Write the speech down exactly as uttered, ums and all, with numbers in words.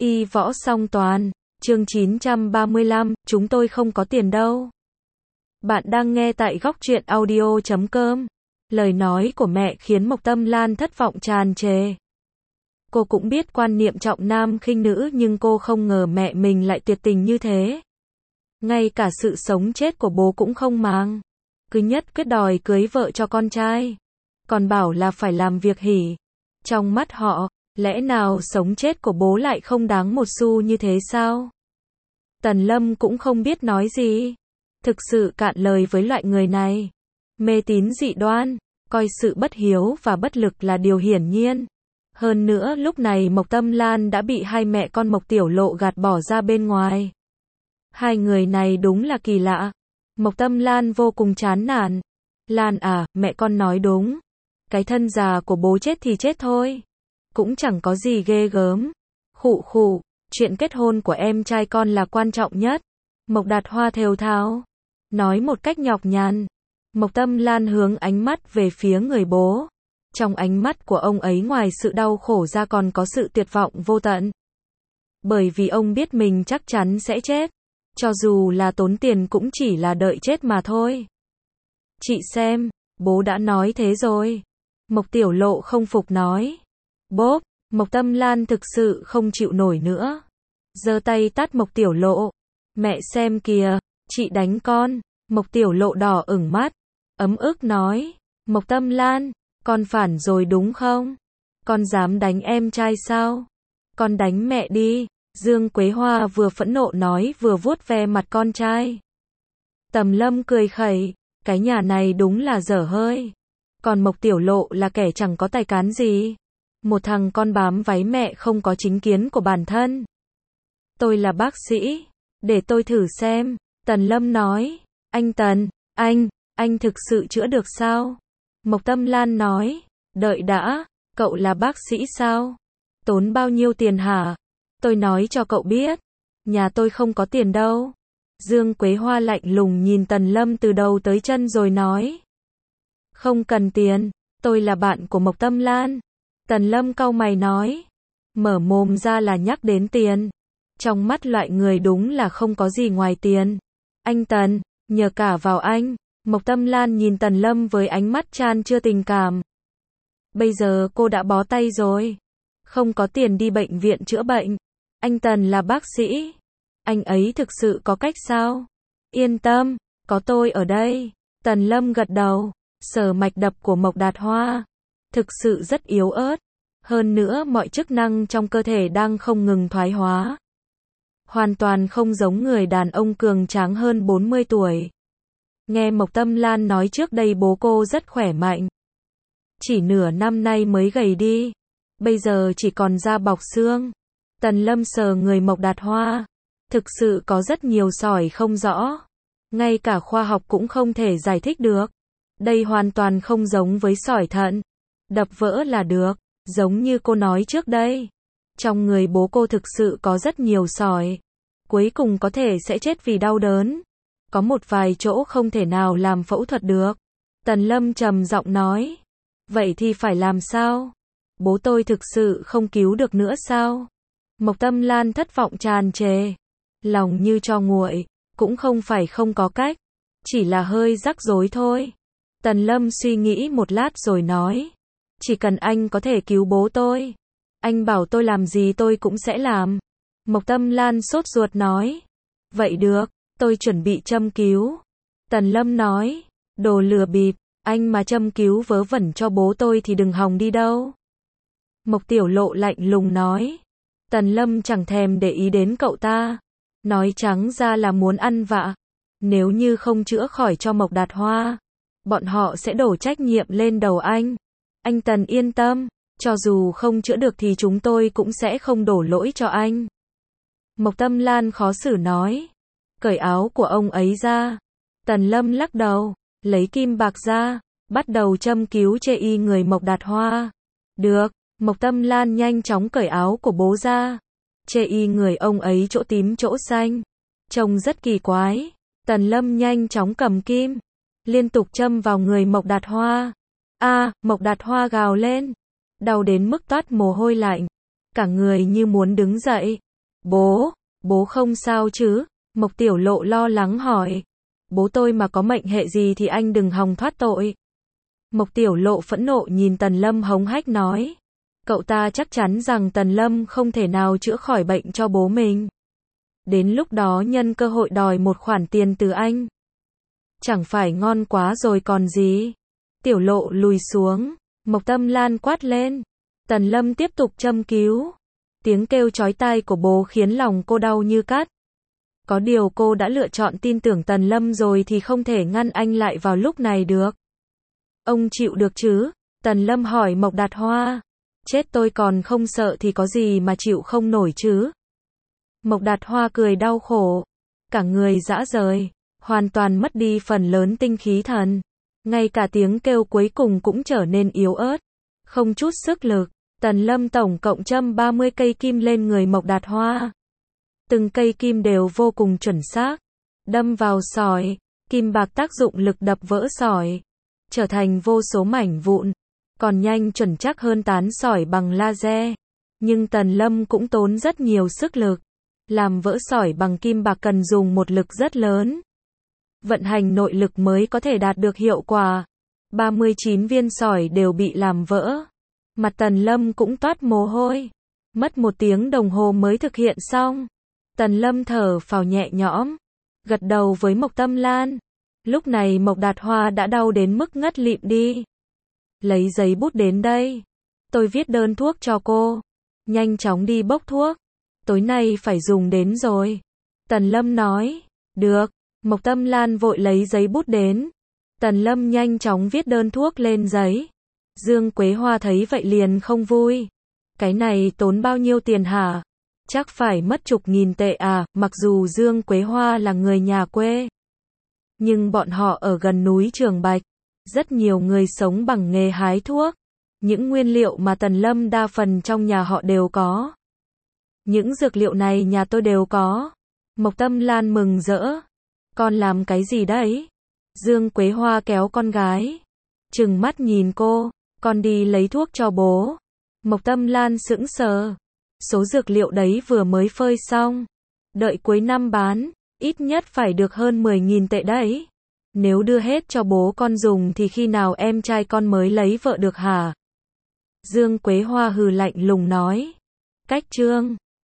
Y võ song toàn, chương chín trăm ba mươi lăm, chúng tôi không có tiền đâu. Bạn đang nghe tại góc truyện audio chấm com. Lời nói của mẹ khiến Mộc Tâm Lan thất vọng tràn trề. Cô cũng biết quan niệm trọng nam khinh nữ, nhưng cô không ngờ mẹ mình lại tuyệt tình như thế. Ngay cả sự sống chết của bố cũng không màng. Cứ nhất quyết đòi cưới vợ cho con trai. Còn bảo là phải làm việc hỉ. Trong mắt họ, lẽ nào sống chết của bố lại không đáng một xu như thế sao? Tần Lâm cũng không biết nói gì. Thực sự cạn lời với loại người này. Mê tín dị đoan, coi sự bất hiếu và bất lực là điều hiển nhiên. Hơn nữa lúc này Mộc Tâm Lan đã bị hai mẹ con Mộc Tiểu Lộ gạt bỏ ra bên ngoài. Hai người này đúng là kỳ lạ. Mộc Tâm Lan vô cùng chán nản. Lan à, mẹ con nói đúng. Cái thân già của bố chết thì chết thôi. Cũng chẳng có gì ghê gớm. Khụ khụ, chuyện kết hôn của em trai con là quan trọng nhất. Mộc Đạt Hoa thều thào, nói một cách nhọc nhằn. Mộc Tâm Lan hướng ánh mắt về phía người bố. Trong ánh mắt của ông ấy ngoài sự đau khổ ra còn có sự tuyệt vọng vô tận. Bởi vì ông biết mình chắc chắn sẽ chết. Cho dù là tốn tiền cũng chỉ là đợi chết mà thôi. Chị xem, bố đã nói thế rồi. Mộc Tiểu Lộ không phục nói. Bốp, Mộc Tâm Lan thực sự không chịu nổi nữa. Giơ tay tát Mộc Tiểu Lộ. Mẹ xem kìa, chị đánh con. Mộc Tiểu Lộ đỏ ửng mắt. Ấm ức nói. Mộc Tâm Lan, con phản rồi đúng không? Con dám đánh em trai sao? Con đánh mẹ đi. Dương Quế Hoa vừa phẫn nộ nói vừa vuốt ve mặt con trai. Tầm Lâm cười khẩy. Cái nhà này đúng là dở hơi. Còn Mộc Tiểu Lộ là kẻ chẳng có tài cán gì. Một thằng con bám váy mẹ không có chính kiến của bản thân. Tôi là bác sĩ. Để tôi thử xem. Tần Lâm nói. Anh Tần, anh, anh thực sự chữa được sao? Mộc Tâm Lan nói. Đợi đã, cậu là bác sĩ sao? Tốn bao nhiêu tiền hả? Tôi nói cho cậu biết. Nhà tôi không có tiền đâu. Dương Quế Hoa lạnh lùng nhìn Tần Lâm từ đầu tới chân rồi nói. Không cần tiền, tôi là bạn của Mộc Tâm Lan. Tần Lâm cau mày nói. Mở mồm ra là nhắc đến tiền. Trong mắt loại người đúng là không có gì ngoài tiền. Anh Tần, nhờ cả vào anh. Mộc Tâm Lan nhìn Tần Lâm với ánh mắt chan chứa tình cảm. Bây giờ cô đã bó tay rồi. Không có tiền đi bệnh viện chữa bệnh. Anh Tần là bác sĩ. Anh ấy thực sự có cách sao? Yên tâm, có tôi ở đây. Tần Lâm gật đầu, sờ mạch đập của Mộc Đạt Hoa. Thực sự rất yếu ớt. Hơn nữa mọi chức năng trong cơ thể đang không ngừng thoái hóa. Hoàn toàn không giống người đàn ông cường tráng hơn bốn mươi tuổi. Nghe Mộc Tâm Lan nói trước đây bố cô rất khỏe mạnh. Chỉ nửa năm nay mới gầy đi. Bây giờ chỉ còn da bọc xương. Tần Lâm sờ người Mộc Đạt Hoa. Thực sự có rất nhiều sỏi không rõ. Ngay cả khoa học cũng không thể giải thích được. Đây hoàn toàn không giống với sỏi thận. Đập vỡ là được. Giống như cô nói trước đây. Trong người bố cô thực sự có rất nhiều sỏi. Cuối cùng có thể sẽ chết vì đau đớn. Có một vài chỗ không thể nào làm phẫu thuật được. Tần Lâm trầm giọng nói. Vậy thì phải làm sao? Bố tôi thực sự không cứu được nữa sao? Mộc Tâm Lan thất vọng tràn trề. Lòng như tro nguội. Cũng không phải không có cách. Chỉ là hơi rắc rối thôi. Tần Lâm suy nghĩ một lát rồi nói. Chỉ cần anh có thể cứu bố tôi. Anh bảo tôi làm gì tôi cũng sẽ làm. Mộc Tâm Lan sốt ruột nói. Vậy được, tôi chuẩn bị châm cứu. Tần Lâm nói. Đồ lừa bịp, anh mà châm cứu vớ vẩn cho bố tôi thì đừng hòng đi đâu. Mộc Tiểu Lộ lạnh lùng nói. Tần Lâm chẳng thèm để ý đến cậu ta. Nói trắng ra là muốn ăn vạ. Nếu như không chữa khỏi cho Mộc Đạt Hoa, bọn họ sẽ đổ trách nhiệm lên đầu anh. Anh Tần yên tâm, cho dù không chữa được thì chúng tôi cũng sẽ không đổ lỗi cho anh. Mộc Tâm Lan khó xử nói. Cởi áo của ông ấy ra. Tần Lâm lắc đầu, lấy kim bạc ra, bắt đầu châm cứu chê y người Mộc Đạt Hoa. Được, Mộc Tâm Lan nhanh chóng cởi áo của bố ra. Chê y người ông ấy chỗ tím chỗ xanh. Trông rất kỳ quái. Tần Lâm nhanh chóng cầm kim. Liên tục châm vào người Mộc Đạt Hoa. A, à, Mộc Đạt Hoa gào lên. Đau đến mức toát mồ hôi lạnh. Cả người như muốn đứng dậy. Bố, bố không sao chứ? Mộc Tiểu Lộ lo lắng hỏi. Bố tôi mà có mệnh hệ gì thì anh đừng hòng thoát tội. Mộc Tiểu Lộ phẫn nộ nhìn Tần Lâm hống hách nói. Cậu ta chắc chắn rằng Tần Lâm không thể nào chữa khỏi bệnh cho bố mình. Đến lúc đó nhân cơ hội đòi một khoản tiền từ anh. Chẳng phải ngon quá rồi còn gì. Tiểu Lộ lùi xuống. Mộc Tâm Lan quát lên. Tần Lâm tiếp tục châm cứu. Tiếng kêu chói tai của bố khiến lòng cô đau như cắt. Có điều cô đã lựa chọn tin tưởng Tần Lâm rồi thì không thể ngăn anh lại vào lúc này được. Ông chịu được chứ? Tần Lâm hỏi Mộc Đạt Hoa. Chết tôi còn không sợ thì có gì mà chịu không nổi chứ? Mộc Đạt Hoa cười đau khổ. Cả người rã rời. Hoàn toàn mất đi phần lớn tinh khí thần. Ngay cả tiếng kêu cuối cùng cũng trở nên yếu ớt. Không chút sức lực. Tần Lâm tổng cộng châm ba mươi cây kim lên người Mộc Đạt Hoa. Từng cây kim đều vô cùng chuẩn xác. Đâm vào sỏi. Kim bạc tác dụng lực đập vỡ sỏi. Trở thành vô số mảnh vụn. Còn nhanh chuẩn chắc hơn tán sỏi bằng laser. Nhưng Tần Lâm cũng tốn rất nhiều sức lực. Làm vỡ sỏi bằng kim bạc cần dùng một lực rất lớn. Vận hành nội lực mới có thể đạt được hiệu quả. ba mươi chín viên sỏi đều bị làm vỡ. Mặt Tần Lâm cũng toát mồ hôi. Mất một tiếng đồng hồ mới thực hiện xong. Tần Lâm thở phào nhẹ nhõm. Gật đầu với Mộc Tâm Lan. Lúc này Mộc Đạt Hoa đã đau đến mức ngất lịm đi. Lấy giấy bút đến đây. Tôi viết đơn thuốc cho cô. Nhanh chóng đi bốc thuốc. Tối nay phải dùng đến rồi. Tần Lâm nói. Được. Mộc Tâm Lan vội lấy giấy bút đến. Tần Lâm nhanh chóng viết đơn thuốc lên giấy. Dương Quế Hoa thấy vậy liền không vui. Cái này tốn bao nhiêu tiền hả? Chắc phải mất chục nghìn tệ à, mặc dù Dương Quế Hoa là người nhà quê. Nhưng bọn họ ở gần núi Trường Bạch. Rất nhiều người sống bằng nghề hái thuốc. Những nguyên liệu mà Tần Lâm đa phần trong nhà họ đều có. Những dược liệu này nhà tôi đều có. Mộc Tâm Lan mừng rỡ. Con làm cái gì đấy? Dương Quế Hoa kéo con gái. Trừng mắt nhìn cô. Con đi lấy thuốc cho bố. Mộc Tâm Lan sững sờ. Số dược liệu đấy vừa mới phơi xong. Đợi cuối năm bán. Ít nhất phải được hơn mười nghìn tệ đấy. Nếu đưa hết cho bố con dùng thì khi nào em trai con mới lấy vợ được hả? Dương Quế Hoa hừ lạnh lùng nói. Cách chương